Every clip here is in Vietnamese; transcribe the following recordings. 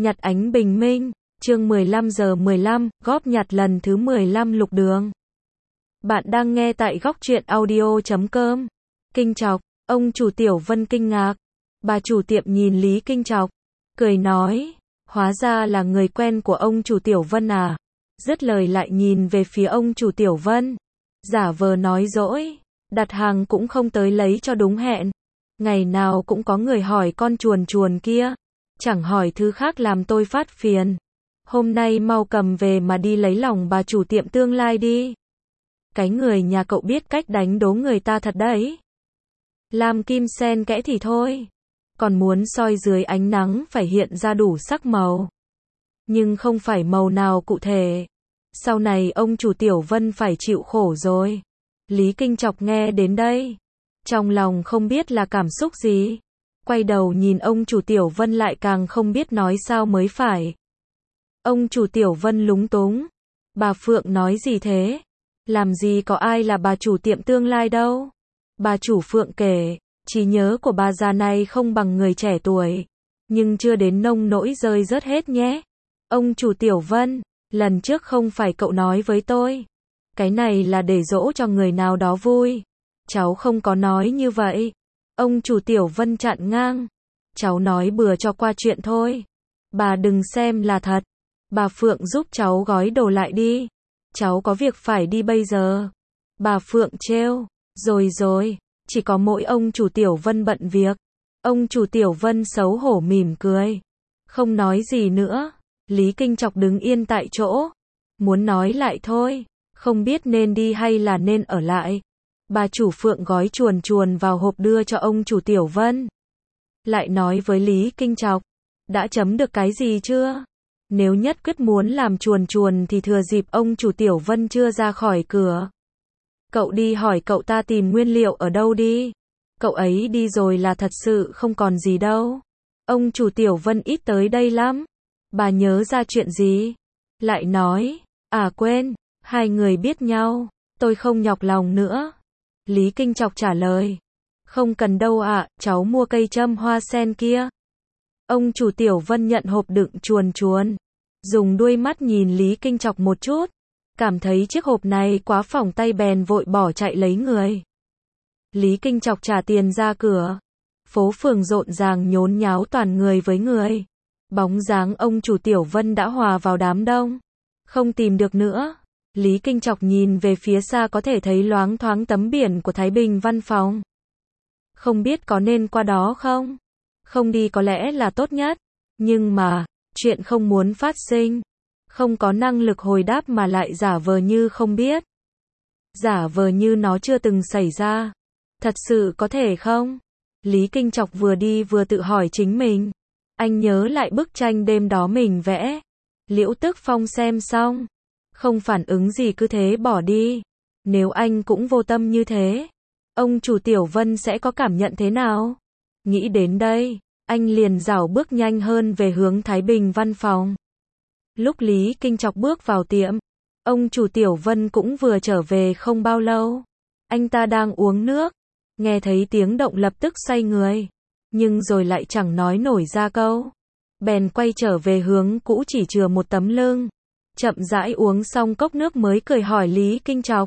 Nhặt ánh bình minh, chương 15:15, góp nhặt lần thứ 15 Lục Đường. Bạn đang nghe tại góc truyện audio.com. Kinh Chọc, ông chủ Tiểu Vân kinh ngạc. Bà chủ tiệm nhìn Lý Kinh Chọc, cười nói, hóa ra là người quen của ông chủ Tiểu Vân à. Dứt lời lại nhìn về phía ông chủ Tiểu Vân, giả vờ nói dỗi, đặt hàng cũng không tới lấy cho đúng hẹn. Ngày nào cũng có người hỏi con chuồn chuồn kia, chẳng hỏi thứ khác làm tôi phát phiền. Hôm nay mau cầm về mà đi lấy lòng bà chủ tiệm tương lai đi. Cái người nhà cậu biết cách đánh đố người ta thật đấy. Làm kim sen kẽ thì thôi, còn muốn soi dưới ánh nắng phải hiện ra đủ sắc màu. Nhưng không phải màu nào cụ thể. Sau này ông chủ Tiểu Vân phải chịu khổ rồi. Lý Kinh Chọc nghe đến đây, trong lòng không biết là cảm xúc gì. Quay đầu nhìn ông chủ Tiểu Vân lại càng không biết nói sao mới phải. Ông chủ Tiểu Vân lúng túng. Bà Phượng nói gì thế? Làm gì có ai là bà chủ tiệm tương lai đâu. Bà chủ Phượng kể, trí nhớ của bà già này không bằng người trẻ tuổi, nhưng chưa đến nông nỗi rơi rớt hết nhé. Ông chủ Tiểu Vân, lần trước không phải cậu nói với tôi, cái này là để dỗ cho người nào đó vui. Cháu không có nói như vậy. Ông chủ Tiểu Vân chặn ngang. Cháu nói bừa cho qua chuyện thôi. Bà đừng xem là thật. Bà Phượng giúp cháu gói đồ lại đi. Cháu có việc phải đi bây giờ. Bà Phượng trêu. Rồi, chỉ có mỗi ông chủ Tiểu Vân bận việc. Ông chủ Tiểu Vân xấu hổ mỉm cười, không nói gì nữa. Lý Kinh Chọc đứng yên tại chỗ, muốn nói lại thôi, không biết nên đi hay là nên ở lại. Bà chủ Phượng gói chuồn chuồn vào hộp đưa cho ông chủ Tiểu Vân. Lại nói với Lý Kinh Chọc, đã chấm được cái gì chưa? Nếu nhất quyết muốn làm chuồn chuồn thì thừa dịp ông chủ Tiểu Vân chưa ra khỏi cửa, cậu đi hỏi cậu ta tìm nguyên liệu ở đâu đi. Cậu ấy đi rồi là thật sự không còn gì đâu. Ông chủ Tiểu Vân ít tới đây lắm. Bà nhớ ra chuyện gì? Lại nói, à quên, hai người biết nhau, tôi không nhọc lòng nữa. Lý Kinh Chọc trả lời, không cần đâu ạ, cháu mua cây châm hoa sen kia. Ông chủ Tiểu Vân nhận hộp đựng chuồn chuồn, dùng đuôi mắt nhìn Lý Kinh Chọc một chút, cảm thấy chiếc hộp này quá phỏng tay bèn vội bỏ chạy lấy người. Lý Kinh Chọc trả tiền ra cửa. Phố phường rộn ràng nhốn nháo toàn người với người. Bóng dáng ông chủ Tiểu Vân đã hòa vào đám đông, không tìm được nữa. Lý Kinh Chọc nhìn về phía xa có thể thấy loáng thoáng tấm biển của Thái Bình Văn Phòng. Không biết có nên qua đó không? Không đi có lẽ là tốt nhất. Nhưng mà, chuyện không muốn phát sinh. Không có năng lực hồi đáp mà lại giả vờ như không biết. Giả vờ như nó chưa từng xảy ra. Thật sự có thể không? Lý Kinh Chọc vừa đi vừa tự hỏi chính mình. Anh nhớ lại bức tranh đêm đó mình vẽ. Liễu Tức Phong xem xong, không phản ứng gì cứ thế bỏ đi. Nếu anh cũng vô tâm như thế, ông chủ Tiểu Vân sẽ có cảm nhận thế nào? Nghĩ đến đây, anh liền rảo bước nhanh hơn về hướng Thái Bình Văn Phòng. Lúc Lý Kinh Chọc bước vào tiệm, ông chủ Tiểu Vân cũng vừa trở về không bao lâu. Anh ta đang uống nước, nghe thấy tiếng động lập tức xoay người, nhưng rồi lại chẳng nói nổi ra câu. Bèn quay trở về hướng cũ chỉ chừa một tấm lưng. Chậm rãi uống xong cốc nước mới cười hỏi Lý Kinh Chọc.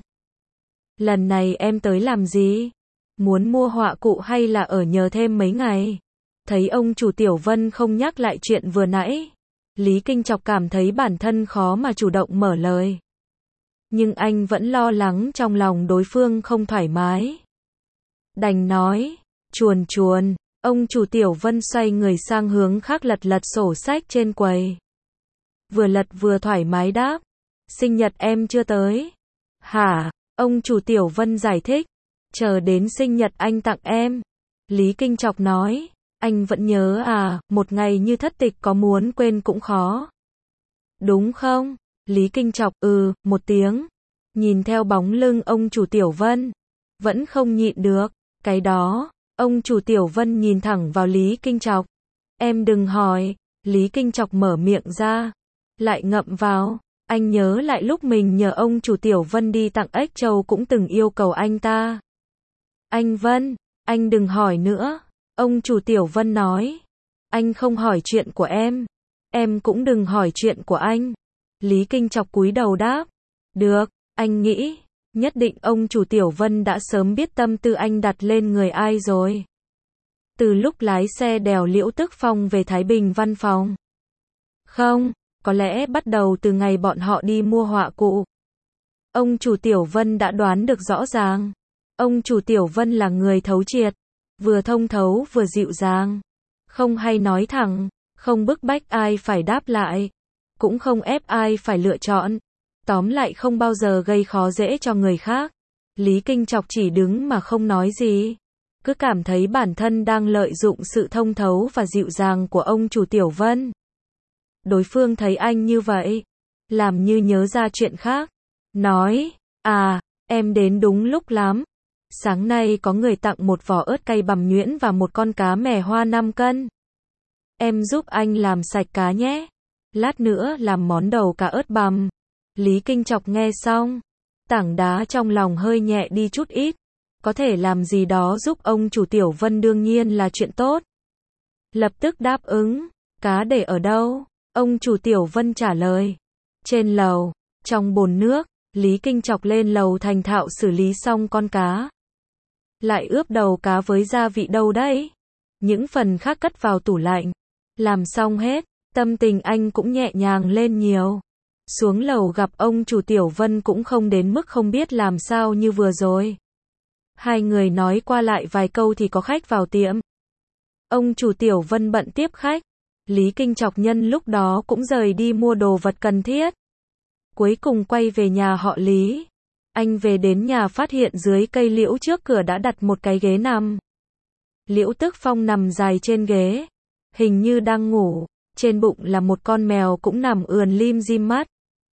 Lần này em tới làm gì? Muốn mua họa cụ hay là ở nhờ thêm mấy ngày? Thấy ông chủ Tiểu Vân không nhắc lại chuyện vừa nãy, Lý Kinh Chọc cảm thấy bản thân khó mà chủ động mở lời. Nhưng anh vẫn lo lắng trong lòng đối phương không thoải mái. Đành nói, chuồn chuồn. Ông chủ Tiểu Vân xoay người sang hướng khác lật lật sổ sách trên quầy. Vừa lật vừa thoải mái đáp, sinh nhật em chưa tới. Hả? Ông chủ Tiểu Vân giải thích, chờ đến sinh nhật anh tặng em. Lý Kinh Chọc nói, anh vẫn nhớ à, một ngày như thất tịch có muốn quên cũng khó. Đúng không? Lý Kinh Chọc, một tiếng. Nhìn theo bóng lưng ông chủ Tiểu Vân, vẫn không nhịn được, cái đó. Ông chủ Tiểu Vân nhìn thẳng vào Lý Kinh Chọc. Em đừng hỏi. Lý Kinh Chọc mở miệng ra, lại ngậm vào. Anh nhớ lại lúc mình nhờ ông chủ Tiểu Vân đi tặng ếch trâu cũng từng yêu cầu anh ta. Anh Vân, anh đừng hỏi nữa. Ông chủ Tiểu Vân nói. Anh không hỏi chuyện của em. Em cũng đừng hỏi chuyện của anh. Lý Kinh Chọc cúi đầu đáp. Được, anh nghĩ, nhất định ông chủ Tiểu Vân đã sớm biết tâm tư anh đặt lên người ai rồi. Từ lúc lái xe đèo Liễu Tức Phong về Thái Bình văn phòng. Không, có lẽ bắt đầu từ ngày bọn họ đi mua họa cụ. Ông chủ Tiểu Vân đã đoán được rõ ràng. Ông chủ Tiểu Vân là người thấu triệt, vừa thông thấu vừa dịu dàng. Không hay nói thẳng, không bức bách ai phải đáp lại, cũng không ép ai phải lựa chọn. Tóm lại không bao giờ gây khó dễ cho người khác. Lý Kinh Chọc chỉ đứng mà không nói gì. Cứ cảm thấy bản thân đang lợi dụng sự thông thấu và dịu dàng của ông chủ Tiểu Vân. Đối phương thấy anh như vậy, làm như nhớ ra chuyện khác. Nói, em đến đúng lúc lắm. Sáng nay có người tặng một vỏ ớt cay bằm nhuyễn và một con cá mè hoa 5 cân. Em giúp anh làm sạch cá nhé. Lát nữa làm món đầu cá ớt bằm. Lý Kinh Chọc nghe xong, tảng đá trong lòng hơi nhẹ đi chút ít. Có thể làm gì đó giúp ông chủ Tiểu Vân đương nhiên là chuyện tốt. Lập tức đáp ứng. Cá để ở đâu? Ông chủ Tiểu Vân trả lời. Trên lầu, trong bồn nước. Lý Kinh Chọc lên lầu thành thạo xử lý xong con cá. Lại ướp đầu cá với gia vị đâu đấy? Những phần khác cất vào tủ lạnh. Làm xong hết, tâm tình anh cũng nhẹ nhàng lên nhiều. Xuống lầu gặp ông chủ Tiểu Vân cũng không đến mức không biết làm sao như vừa rồi. Hai người nói qua lại vài câu thì có khách vào tiệm. Ông chủ Tiểu Vân bận tiếp khách. Lý Kinh Chọc nhân lúc đó cũng rời đi mua đồ vật cần thiết. Cuối cùng quay về nhà họ Lý. Anh về đến nhà phát hiện dưới cây liễu trước cửa đã đặt một cái ghế nằm. Liễu Tức Phong nằm dài trên ghế, hình như đang ngủ, trên bụng là một con mèo cũng nằm ườn lim dim mắt.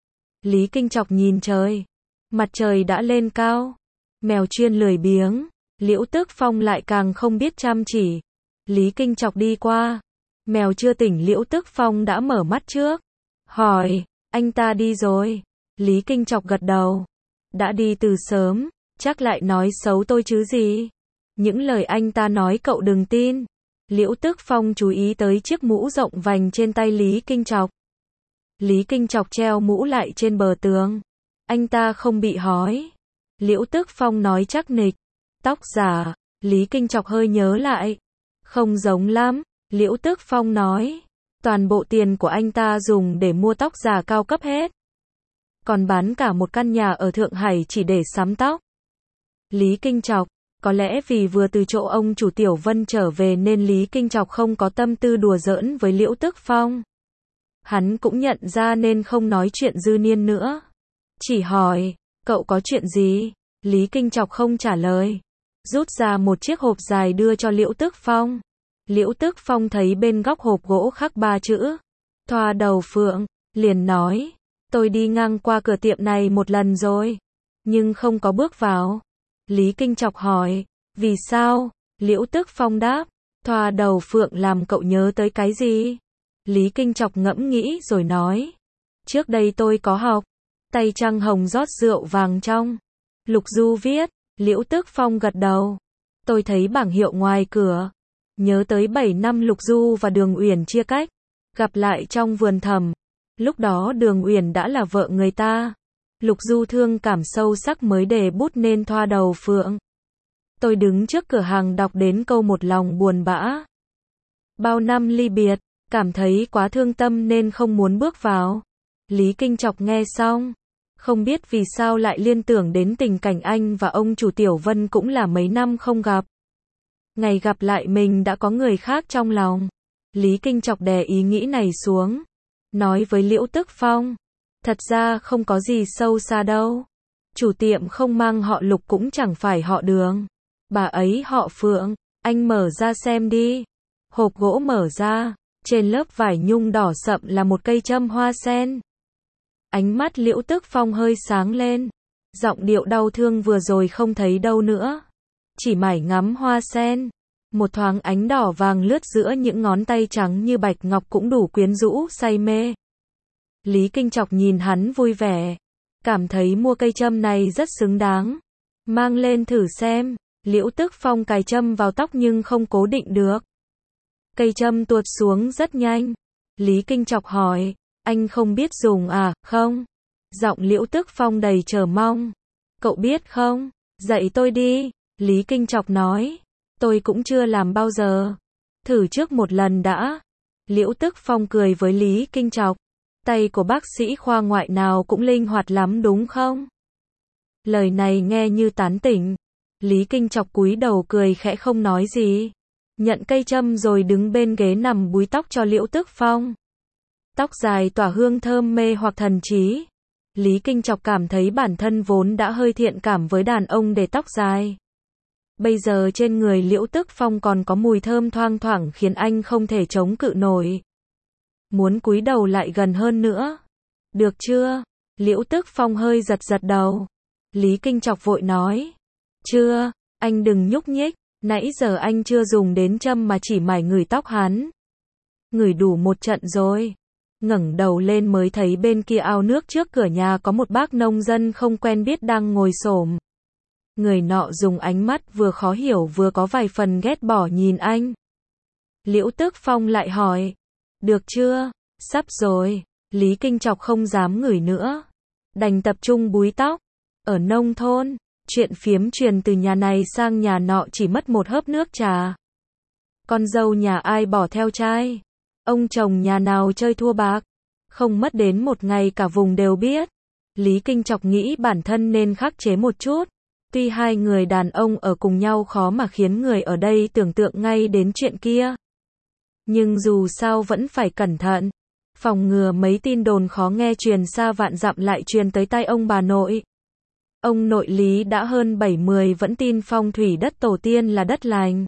Lý Kinh Chọc nhìn trời, mặt trời đã lên cao, mèo chuyên lười biếng, Liễu Tức Phong lại càng không biết chăm chỉ. Lý Kinh Chọc đi qua, mèo chưa tỉnh Liễu Tức Phong đã mở mắt trước, hỏi, anh ta đi rồi. Lý Kinh Chọc gật đầu. Đã đi từ sớm, chắc lại nói xấu tôi chứ gì. Những lời anh ta nói cậu đừng tin. Liễu Tức Phong chú ý tới chiếc mũ rộng vành trên tay Lý Kinh Chọc. Lý Kinh Chọc treo mũ lại trên bờ tường. Anh ta không bị hói. Liễu Tức Phong nói chắc nịch. Tóc giả. Lý Kinh Chọc hơi nhớ lại. Không giống lắm. Liễu Tức Phong nói. Toàn bộ tiền của anh ta dùng để mua tóc giả cao cấp hết. Còn bán cả một căn nhà ở Thượng Hải chỉ để sắm tóc. Lý Kinh Chọc, có lẽ vì vừa từ chỗ ông chủ Tiểu Vân trở về nên Lý Kinh Chọc không có tâm tư đùa giỡn với Liễu Tức Phong. Hắn cũng nhận ra nên không nói chuyện dư niên nữa. Chỉ hỏi, cậu có chuyện gì? Lý Kinh Chọc không trả lời. Rút ra một chiếc hộp dài đưa cho Liễu Tức Phong. Liễu Tức Phong thấy bên góc hộp gỗ khắc 3 chữ. Thoa đầu phượng, liền nói. Tôi đi ngang qua cửa tiệm này một lần rồi, nhưng không có bước vào. Lý Kinh Chọc hỏi, vì sao? Liễu Tức Phong đáp, thoa đầu phượng làm cậu nhớ tới cái gì? Lý Kinh Chọc ngẫm nghĩ rồi nói, trước đây tôi có học, tay trăng hồng rót rượu vàng trong. Lục Du viết, Liễu Tức Phong gật đầu. Tôi thấy bảng hiệu ngoài cửa, nhớ tới 7 năm Lục Du và Đường Uyển chia cách, gặp lại trong vườn thầm. Lúc đó Đường Uyển đã là vợ người ta. Lục Du thương cảm sâu sắc mới để bút nên thoa đầu phượng. Tôi đứng trước cửa hàng đọc đến câu một lòng buồn bã. Bao năm ly biệt, cảm thấy quá thương tâm nên không muốn bước vào. Lý Kinh Chọc nghe xong, không biết vì sao lại liên tưởng đến tình cảnh anh và ông chủ Tiểu Vân cũng là mấy năm không gặp. Ngày gặp lại mình đã có người khác trong lòng. Lý Kinh Chọc đè ý nghĩ này xuống. Nói với Liễu Tức Phong, thật ra không có gì sâu xa đâu. Chủ tiệm không mang họ Lục cũng chẳng phải họ Đường. Bà ấy họ Phượng, anh mở ra xem đi. Hộp gỗ mở ra, trên lớp vải nhung đỏ sậm là một cây châm hoa sen. Ánh mắt Liễu Tức Phong hơi sáng lên. Giọng điệu đau thương vừa rồi không thấy đâu nữa. Chỉ mải ngắm hoa sen. Một thoáng ánh đỏ vàng lướt giữa những ngón tay trắng như bạch ngọc cũng đủ quyến rũ say mê. Lý Kinh Chọc nhìn hắn vui vẻ. Cảm thấy mua cây châm này rất xứng đáng. Mang lên thử xem. Liễu Tức Phong cài châm vào tóc nhưng không cố định được. Cây châm tuột xuống rất nhanh. Lý Kinh Trọc hỏi, anh không biết dùng à, không? Giọng Liễu Tức Phong đầy chờ mong. Cậu biết không? Dạy tôi đi. Lý Kinh Trọc nói, tôi cũng chưa làm bao giờ. Thử trước một lần đã. Liễu Tức Phong cười với Lý Kinh Trọc. Tay của bác sĩ khoa ngoại nào cũng linh hoạt lắm đúng không? Lời này nghe như tán tỉnh. Lý Kinh Trọc cúi đầu cười khẽ không nói gì. Nhận cây châm rồi đứng bên ghế nằm búi tóc cho Liễu Tức Phong. Tóc dài tỏa hương thơm mê hoặc thần trí. Lý Kinh Trọc cảm thấy bản thân vốn đã hơi thiện cảm với đàn ông để tóc dài. Bây giờ trên người Liễu Tức Phong còn có mùi thơm thoang thoảng khiến anh không thể chống cự nổi. Muốn cúi đầu lại gần hơn nữa. Được chưa? Liễu Tức Phong hơi giật giật đầu. Lý Kinh Trọc vội nói. Chưa, anh đừng nhúc nhích. Nãy giờ anh chưa dùng đến châm mà chỉ mải ngửi tóc hắn. Ngửi đủ một trận rồi. Ngẩng đầu lên mới thấy bên kia ao nước trước cửa nhà có một bác nông dân không quen biết đang ngồi xổm. Người nọ dùng ánh mắt vừa khó hiểu vừa có vài phần ghét bỏ nhìn anh. Liễu Tức Phong lại hỏi. Được chưa? Sắp rồi. Lý Kinh Trọc không dám ngửi nữa. Đành tập trung búi tóc. Ở nông thôn, chuyện phiếm truyền từ nhà này sang nhà nọ chỉ mất một hớp nước trà. Con dâu nhà ai bỏ theo trai. Ông chồng nhà nào chơi thua bạc. Không mất đến một ngày cả vùng đều biết. Lý Kinh Trọc nghĩ bản thân nên khắc chế một chút. Tuy hai người đàn ông ở cùng nhau khó mà khiến người ở đây tưởng tượng ngay đến chuyện kia. Nhưng dù sao vẫn phải cẩn thận. Phòng ngừa mấy tin đồn khó nghe truyền xa vạn dặm lại truyền tới tai ông bà nội. Ông nội Lý đã hơn 70 vẫn tin phong thủy đất tổ tiên là đất lành.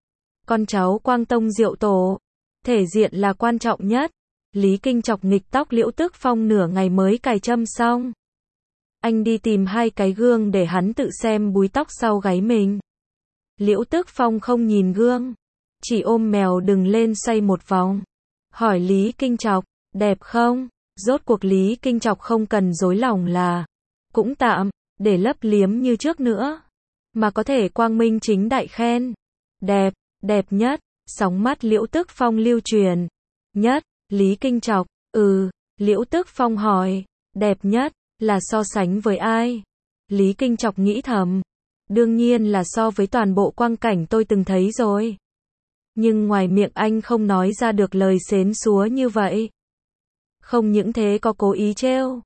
Con cháu Quang Tông Diệu Tổ. Thể diện là quan trọng nhất. Lý Kinh Trọc nghịch tóc Liễu Tức Phong nửa ngày mới cài châm xong. Anh đi tìm hai cái gương để hắn tự xem búi tóc sau gáy mình. Liễu Tức Phong không nhìn gương. Chỉ ôm mèo đừng lên xoay một vòng. Hỏi Lý Kinh Trọc, đẹp không? Rốt cuộc Lý Kinh Trọc không cần dối lòng là cũng tạm, để lấp liếm như trước nữa. Mà có thể quang minh chính đại khen. Đẹp, đẹp nhất. Sóng mắt Liễu Tức Phong lưu truyền. Nhất, Lý Kinh Trọc, Liễu Tức Phong hỏi, đẹp nhất, là so sánh với ai? Lý Kinh Trọc nghĩ thầm. Đương nhiên là so với toàn bộ quang cảnh tôi từng thấy rồi. Nhưng ngoài miệng anh không nói ra được lời xến xúa như vậy. Không những thế có cố ý trêu.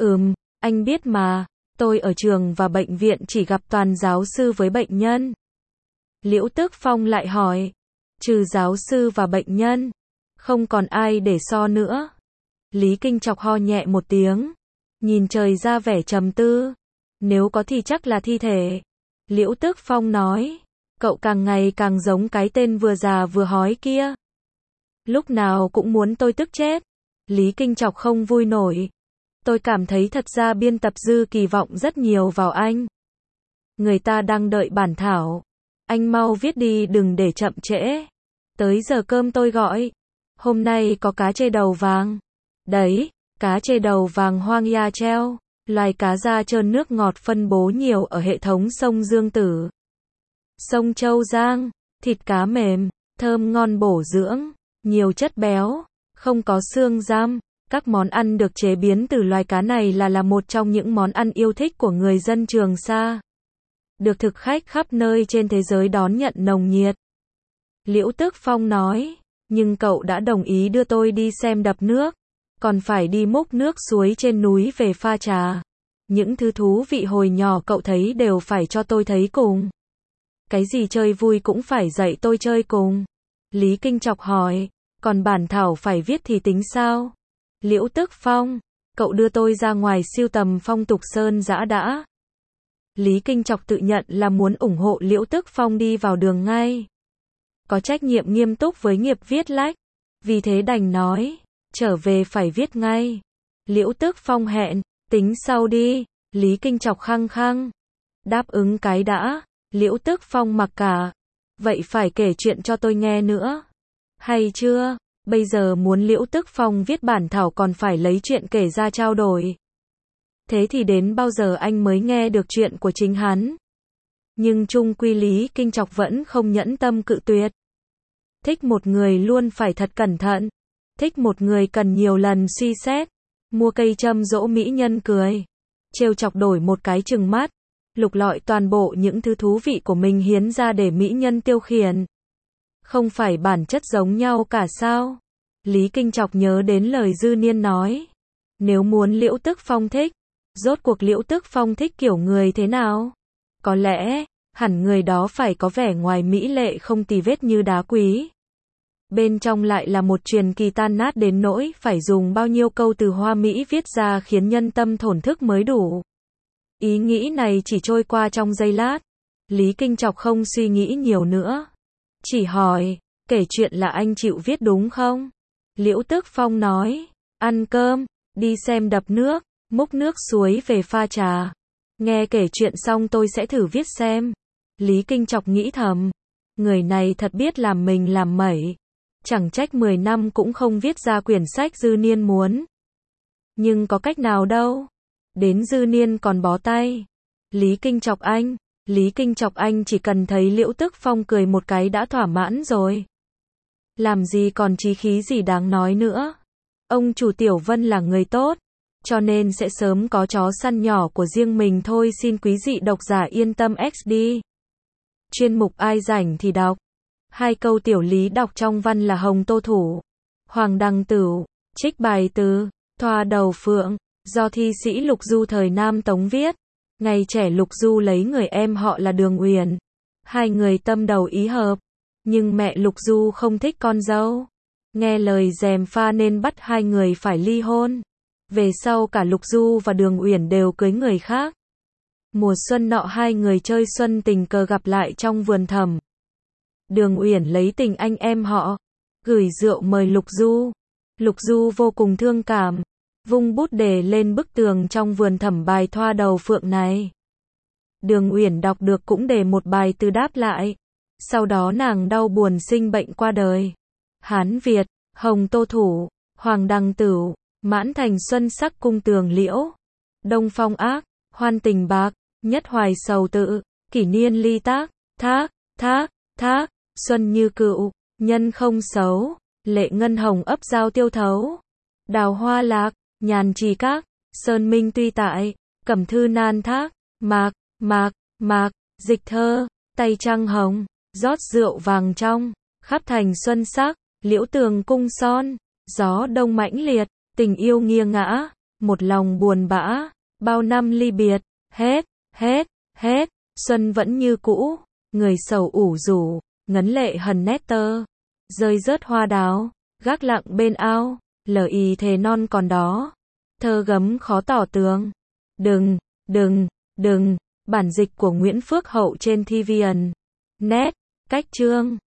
Anh biết mà, tôi ở trường và bệnh viện chỉ gặp toàn giáo sư với bệnh nhân. Liễu Tức Phong lại hỏi, trừ giáo sư và bệnh nhân, không còn ai để so nữa. Lý Kinh Trọc ho nhẹ một tiếng, nhìn trời ra vẻ trầm tư. Nếu có thì chắc là thi thể. Liễu Tức Phong nói, cậu càng ngày càng giống cái tên vừa già vừa hói kia. Lúc nào cũng muốn tôi tức chết. Lý Kinh Trọc không vui nổi. Tôi cảm thấy thật ra biên tập Dư kỳ vọng rất nhiều vào anh. Người ta đang đợi bản thảo. Anh mau viết đi đừng để chậm trễ. Tới giờ cơm tôi gọi. Hôm nay có cá chê đầu vàng. Đấy, cá chê đầu vàng Hoang Ya Treo. Loài cá da trơn nước ngọt phân bố nhiều ở hệ thống sông Dương Tử, sông Châu Giang. Thịt cá mềm, thơm ngon bổ dưỡng, nhiều chất béo, không có xương giam. Các món ăn được chế biến từ loài cá này là một trong những món ăn yêu thích của người dân Trường Sa. Được thực khách khắp nơi trên thế giới đón nhận nồng nhiệt. Liễu Tức Phong nói, nhưng cậu đã đồng ý đưa tôi đi xem đập nước, còn phải đi múc nước suối trên núi về pha trà. Những thứ thú vị hồi nhỏ cậu thấy đều phải cho tôi thấy cùng. Cái gì chơi vui cũng phải dạy tôi chơi cùng. Lý Kinh Trọc hỏi, còn bản thảo phải viết thì tính sao? Liễu Tức Phong, cậu đưa tôi ra ngoài siêu tầm phong tục sơn dã đã. Lý Kinh Trọc tự nhận là muốn ủng hộ Liễu Tức Phong đi vào đường ngay. Có trách nhiệm nghiêm túc với nghiệp viết lách. Vì thế đành nói, trở về phải viết ngay. Liễu Tức Phong hẹn, tính sau đi. Lý Kinh Trọc khăng khăng. Đáp ứng cái đã. Liễu Tức Phong mặc cả. Vậy phải kể chuyện cho tôi nghe nữa. Hay chưa? Bây giờ muốn Liễu Tức Phong viết bản thảo còn phải lấy chuyện kể ra trao đổi. Thế thì đến bao giờ anh mới nghe được chuyện của chính hắn? Nhưng chung quy Lý Kinh Trọc vẫn không nhẫn tâm cự tuyệt. Thích một người luôn phải thật cẩn thận. Thích một người cần nhiều lần suy xét. Mua cây châm dỗ mỹ nhân cười. Trêu chọc đổi một cái trừng mắt. Lục lọi toàn bộ những thứ thú vị của mình hiến ra để mỹ nhân tiêu khiển. Không phải bản chất giống nhau cả sao? Lý Kinh Trọc nhớ đến lời Dư Niên nói. Nếu muốn Liễu Tức Phong thích, rốt cuộc Liễu Tức Phong thích kiểu người thế nào? Có lẽ, hẳn người đó phải có vẻ ngoài mỹ lệ không tì vết như đá quý. Bên trong lại là một truyền kỳ tan nát đến nỗi phải dùng bao nhiêu câu từ hoa mỹ viết ra khiến nhân tâm thổn thức mới đủ. Ý nghĩ này chỉ trôi qua trong giây lát. Lý Kinh Trọc không suy nghĩ nhiều nữa. Chỉ hỏi, kể chuyện là anh chịu viết đúng không? Liễu Tức Phong nói, ăn cơm, đi xem đập nước, múc nước suối về pha trà. Nghe kể chuyện xong tôi sẽ thử viết xem. Lý Kinh Trọc nghĩ thầm, người này thật biết làm mình làm mẩy. Chẳng trách 10 năm cũng không viết ra quyển sách Dư Niên muốn. Nhưng có cách nào đâu. Đến Dư Niên còn bó tay. Lý Kinh Trọc anh chỉ cần thấy Liễu Tức Phong cười một cái đã thỏa mãn rồi. Làm gì còn chí khí gì đáng nói nữa. Ông chủ Tiểu Vân là người tốt, cho nên sẽ sớm có chó săn nhỏ của riêng mình thôi. Xin quý dị độc giả yên tâm XD. Chuyên mục ai rảnh thì đọc. 2 câu tiểu lý đọc trong văn là Hồng Tô Thủ, Hoàng Đăng Tửu, trích bài từ Thoa Đầu Phượng, do thi sĩ Lục Du thời Nam Tống viết. Ngày trẻ Lục Du lấy người em họ là Đường Uyển. Hai người tâm đầu ý hợp, nhưng mẹ Lục Du không thích con dâu. Nghe lời gièm pha nên bắt hai người phải ly hôn. Về sau cả Lục Du và Đường Uyển đều cưới người khác. Mùa xuân nọ hai người chơi xuân tình cờ gặp lại trong vườn thầm. Đường Uyển lấy tình anh em họ, gửi rượu mời Lục Du. Lục Du vô cùng thương cảm, vung bút đề lên bức tường trong vườn thầm bài Thoa Đầu Phượng này. Đường Uyển đọc được cũng đề một bài từ đáp lại. Sau đó nàng đau buồn sinh bệnh qua đời. Hán Việt, Hồng Tô Thủ, Hoàng Đăng Tửu, mãn thành xuân sắc cung tường liễu. Đông phong ác, hoan tình bạc, nhất hoài sầu tự, kỷ niên ly tác, thác, xuân như cựu, nhân không xấu, lệ ngân hồng ấp giao tiêu thấu. Đào hoa lạc, nhàn trì các, sơn minh tuy tại, cẩm thư nan thác, mạc, dịch thơ, tay trăng hồng, rót rượu vàng trong, khắp thành xuân sắc, liễu tường cung son, gió đông mãnh liệt, tình yêu nghiêng ngã, một lòng buồn bã, bao năm ly biệt, hết, xuân vẫn như cũ, người sầu ủ rủ, ngấn lệ hần nét tơ, rơi rớt hoa đào, gác lặng bên ao, lời thề non còn đó, thơ gấm khó tỏ tường. Đừng, bản dịch của Nguyễn Phước Hậu trên TVN Net, cách chương